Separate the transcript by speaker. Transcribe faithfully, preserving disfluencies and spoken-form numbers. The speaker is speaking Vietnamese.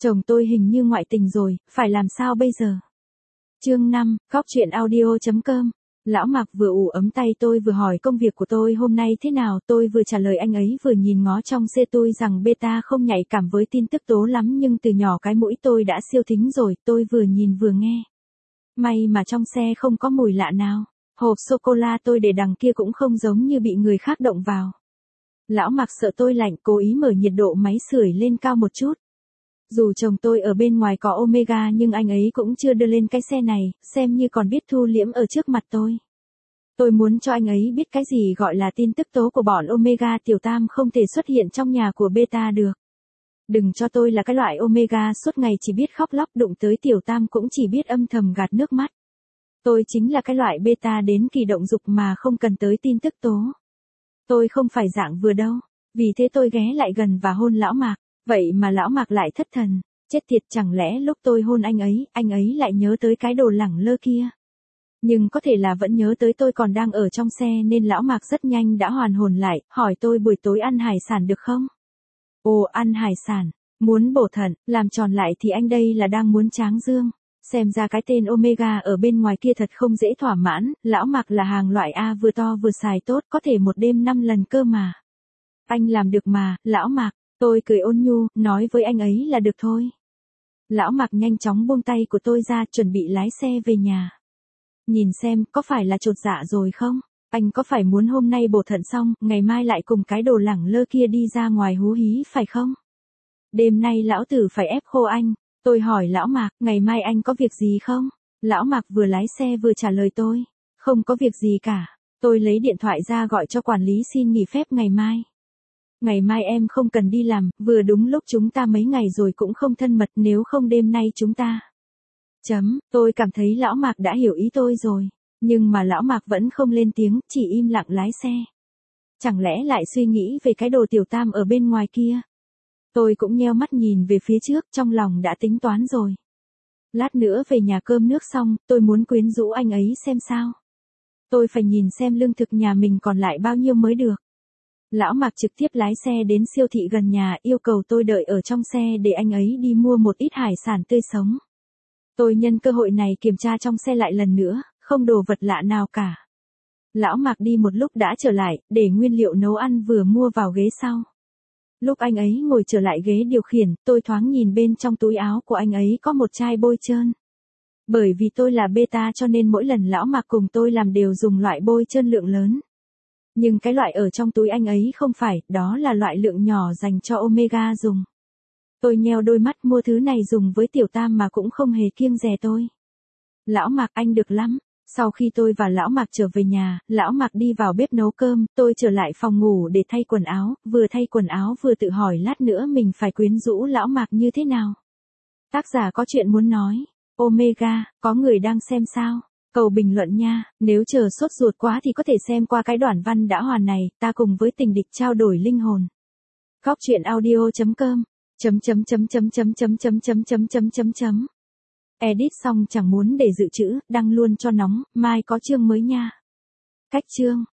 Speaker 1: Chồng tôi hình như ngoại tình rồi, phải làm sao bây giờ? Chương năm, Cóc truyện audio chấm com. Lão Mạc vừa ủ ấm tay tôi vừa hỏi công việc của tôi hôm nay thế nào, tôi vừa trả lời anh ấy vừa nhìn ngó trong xe tôi rằng beta không nhạy cảm với tin tức tố lắm nhưng từ nhỏ cái mũi tôi đã siêu thính rồi, tôi vừa nhìn vừa nghe. May mà trong xe không có mùi lạ nào, hộp sô-cô-la tôi để đằng kia cũng không giống như bị người khác động vào. Lão Mạc sợ tôi lạnh cố ý mở nhiệt độ máy sưởi lên cao một chút. Dù chồng tôi ở bên ngoài có Omega nhưng anh ấy cũng chưa đưa lên cái xe này, xem như còn biết thu liễm ở trước mặt tôi. Tôi muốn cho anh ấy biết cái gì gọi là tin tức tố của bọn Omega tiểu tam không thể xuất hiện trong nhà của beta được. Đừng cho tôi là cái loại Omega suốt ngày chỉ biết khóc lóc, đụng tới tiểu tam cũng chỉ biết âm thầm gạt nước mắt. Tôi chính là cái loại beta đến kỳ động dục mà không cần tới tin tức tố. Tôi không phải dạng vừa đâu, vì thế tôi ghé lại gần và hôn lão Mạc. Vậy mà lão Mạc lại thất thần, chết tiệt, chẳng lẽ lúc tôi hôn anh ấy, anh ấy lại nhớ tới cái đồ lẳng lơ kia. Nhưng có thể là vẫn nhớ tới tôi còn đang ở trong xe nên lão Mạc rất nhanh đã hoàn hồn lại, hỏi tôi buổi tối ăn hải sản được không? Ồ, ăn hải sản, muốn bổ thận, làm tròn lại thì anh đây là đang muốn tráng dương. Xem ra cái tên Omega ở bên ngoài kia thật không dễ thỏa mãn, lão Mạc là hàng loại A vừa to vừa xài tốt, có thể một đêm năm lần cơ mà. Anh làm được mà, lão Mạc. Tôi cười ôn nhu, nói với anh ấy là được thôi. Lão Mạc nhanh chóng buông tay của tôi ra, chuẩn bị lái xe về nhà. Nhìn xem, có phải là chột dạ rồi không? Anh có phải muốn hôm nay bổ thận xong, ngày mai lại cùng cái đồ lẳng lơ kia đi ra ngoài hú hí phải không? Đêm nay lão tử phải ép khô anh. Tôi hỏi lão Mạc, ngày mai anh có việc gì không? Lão Mạc vừa lái xe vừa trả lời tôi. Không có việc gì cả. Tôi lấy điện thoại ra gọi cho quản lý xin nghỉ phép ngày mai. Ngày mai em không cần đi làm, vừa đúng lúc chúng ta mấy ngày rồi cũng không thân mật, nếu không đêm nay chúng ta. Chấm, tôi cảm thấy lão Mạc đã hiểu ý tôi rồi, nhưng mà lão Mạc vẫn không lên tiếng, chỉ im lặng lái xe. Chẳng lẽ lại suy nghĩ về cái đồ tiểu tam ở bên ngoài kia? Tôi cũng nheo mắt nhìn về phía trước, trong lòng đã tính toán rồi. Lát nữa về nhà cơm nước xong, tôi muốn quyến rũ anh ấy xem sao. Tôi phải nhìn xem lương thực nhà mình còn lại bao nhiêu mới được. Lão Mạc trực tiếp lái xe đến siêu thị gần nhà, yêu cầu tôi đợi ở trong xe để anh ấy đi mua một ít hải sản tươi sống. Tôi nhân cơ hội này kiểm tra trong xe lại lần nữa, không đồ vật lạ nào cả. Lão Mạc đi một lúc đã trở lại, để nguyên liệu nấu ăn vừa mua vào ghế sau. Lúc anh ấy ngồi trở lại ghế điều khiển, tôi thoáng nhìn bên trong túi áo của anh ấy có một chai bôi trơn. Bởi vì tôi là beta cho nên mỗi lần lão Mạc cùng tôi làm đều dùng loại bôi trơn lượng lớn. Nhưng cái loại ở trong túi anh ấy không phải, đó là loại lượng nhỏ dành cho Omega dùng. Tôi nheo đôi mắt, mua thứ này dùng với tiểu tam mà cũng không hề kiêng dè tôi. Lão Mạc, anh được lắm. Sau khi tôi và lão Mạc trở về nhà, lão Mạc đi vào bếp nấu cơm, tôi trở lại phòng ngủ để thay quần áo, vừa thay quần áo vừa tự hỏi lát nữa mình phải quyến rũ lão Mạc như thế nào. Tác giả có chuyện muốn nói. Omega, có người đang xem sao? Cầu bình luận nha, nếu chờ sốt ruột quá thì có thể xem qua cái đoạn văn đã hoàn này, ta cùng với tình địch trao đổi linh hồn. Cóc truyện audio chấm com, chấm chấm chấm chấm chấm chấm chấm chấm chấm chấm chấm chấm. Edit xong chẳng muốn để dự trữ, đăng luôn cho nóng, mai có chương mới nha. Cách chương.